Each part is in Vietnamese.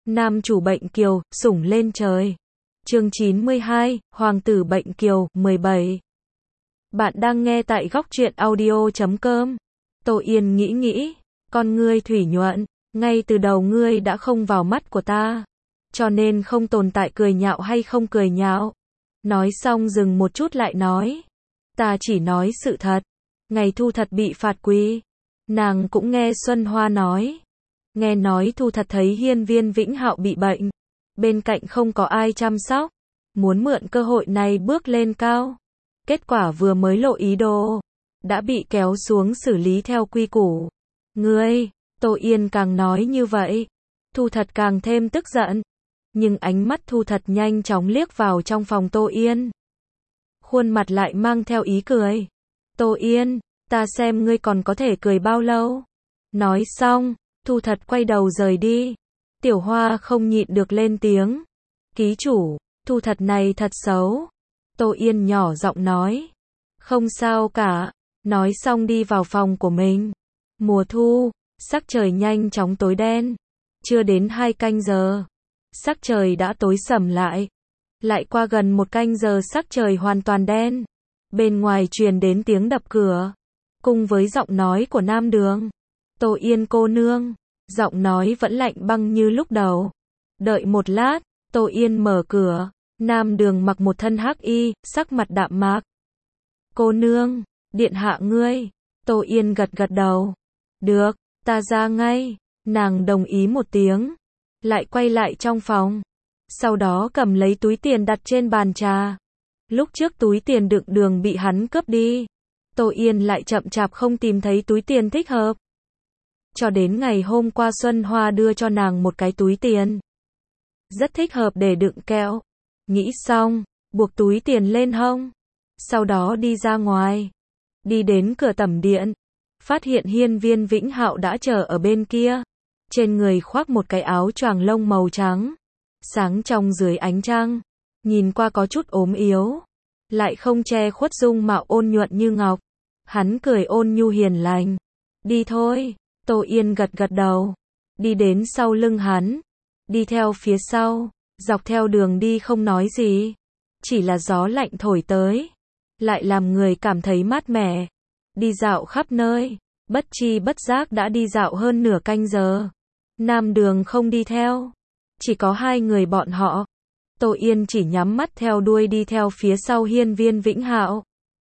Nam chủ bệnh kiều, sủng lên trời. Chương 92, Hoàng tử bệnh kiều, 17. Bạn đang nghe tại góc truyện audio.com. Tô Yên nghĩ, con ngươi thủy nhuận, ngay từ đầu ngươi đã không vào mắt của ta, cho nên không tồn tại cười nhạo hay không cười nhạo. Nói xong dừng một chút lại nói, ta chỉ nói sự thật, ngày Thu Thật bị phạt quý, nàng cũng nghe Xuân Hoa nói. Nghe nói Thu Thật thấy Hiên Viên Vĩnh Hạo bị bệnh, bên cạnh không có ai chăm sóc, muốn mượn cơ hội này bước lên cao. Kết quả vừa mới lộ ý đồ, đã bị kéo xuống xử lý theo quy củ. Ngươi, Tô Yên càng nói như vậy, Thu Thật càng thêm tức giận. Nhưng ánh mắt Thu Thật nhanh chóng liếc vào trong phòng Tô Yên. Khuôn mặt lại mang theo ý cười. Tô Yên, ta xem ngươi còn có thể cười bao lâu. Nói xong, Thu Thật quay đầu rời đi. Tiểu Hoa không nhịn được lên tiếng. Ký chủ, Thu Thật này thật xấu. Tô Yên nhỏ giọng nói. Không sao cả. Nói xong đi vào phòng của mình. Mùa thu, sắc trời nhanh chóng tối đen. Chưa đến 2 canh giờ, sắc trời đã tối sầm lại. Lại qua gần 1 canh giờ sắc trời hoàn toàn đen. Bên ngoài truyền đến tiếng đập cửa, cùng với giọng nói của Nam Đường. Tô Yên cô nương, giọng nói vẫn lạnh băng như lúc đầu. Đợi một lát, Tô Yên mở cửa. Nam Đường mặc một thân hắc y, sắc mặt đạm mạc. Cô nương, điện hạ ngươi. Tô Yên gật gật đầu. Được, ta ra ngay. Nàng đồng ý một tiếng, lại quay lại trong phòng. Sau đó cầm lấy túi tiền đặt trên bàn trà. Lúc trước túi tiền đựng đường bị hắn cướp đi. Tô Yên lại chậm chạp không tìm thấy túi tiền thích hợp. Cho đến ngày hôm qua Xuân Hoa đưa cho nàng một cái túi tiền. Rất thích hợp để đựng kẹo. Nghĩ xong, buộc túi tiền lên hông. Sau đó đi ra ngoài. Đi đến cửa tẩm điện. Phát hiện Hiên Viên Vĩnh Hạo đã chờ ở bên kia. Trên người khoác một cái áo choàng lông màu trắng. Sáng trong dưới ánh trăng. Nhìn qua có chút ốm yếu. Lại không che khuất dung mạo ôn nhuận như ngọc. Hắn cười ôn nhu hiền lành. Đi thôi. Tô Yên gật gật đầu. Đi đến sau lưng hắn. Đi theo phía sau. Dọc theo đường đi không nói gì. Chỉ là gió lạnh thổi tới. Lại làm người cảm thấy mát mẻ. Đi dạo khắp nơi. Bất chi bất giác đã đi dạo hơn nửa canh giờ. Nam Đường không đi theo. Chỉ có 2 người bọn họ. Tô Yên chỉ nhắm mắt theo đuôi đi theo phía sau Hiên Viên Vĩnh Hạo.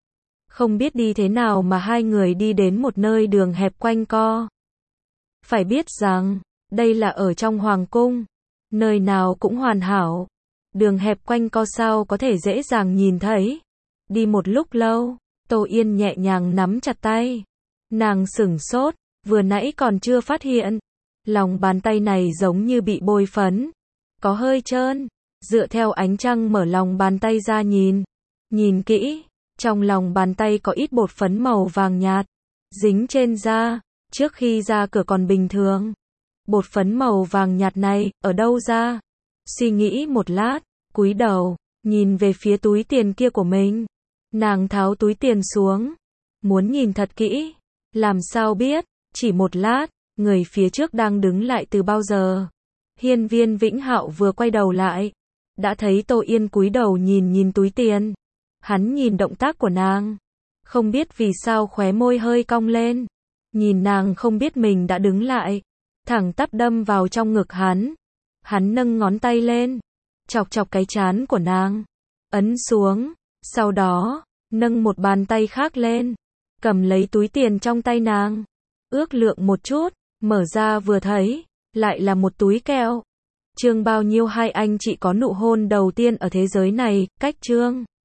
Không biết đi thế nào mà 2 người đi đến một nơi đường hẹp quanh co. Phải biết rằng, đây là ở trong hoàng cung. Nơi nào cũng hoàn hảo. Đường hẹp quanh co sao có thể dễ dàng nhìn thấy. Đi một lúc lâu, Tô Yên nhẹ nhàng nắm chặt tay. Nàng sửng sốt, vừa nãy còn chưa phát hiện. Lòng bàn tay này giống như bị bôi phấn. Có hơi trơn. Dựa theo ánh trăng mở lòng bàn tay ra nhìn. Nhìn kỹ, trong lòng bàn tay có ít bột phấn màu vàng nhạt. Dính trên da, trước khi ra cửa còn bình thường. Bột phấn màu vàng nhạt này, ở đâu ra? Suy nghĩ một lát, cúi đầu, nhìn về phía túi tiền kia của mình. Nàng tháo túi tiền xuống. Muốn nhìn thật kỹ. Làm sao biết, chỉ một lát, người phía trước đang đứng lại từ bao giờ. Hiên Viên Vĩnh Hạo vừa quay đầu lại. Đã thấy Tô Yên cúi đầu nhìn túi tiền. Hắn nhìn động tác của nàng. Không biết vì sao khóe môi hơi cong lên. Nhìn nàng không biết mình đã đứng lại. Thẳng tắp đâm vào trong ngực hắn. Hắn nâng ngón tay lên. Chọc chọc cái trán của nàng. Ấn xuống. Sau đó, nâng một bàn tay khác lên. Cầm lấy túi tiền trong tay nàng. Ước lượng một chút. Mở ra vừa thấy. Lại là một túi kẹo. Chương bao nhiêu hai anh chị có nụ hôn đầu tiên ở thế giới này. Cách chương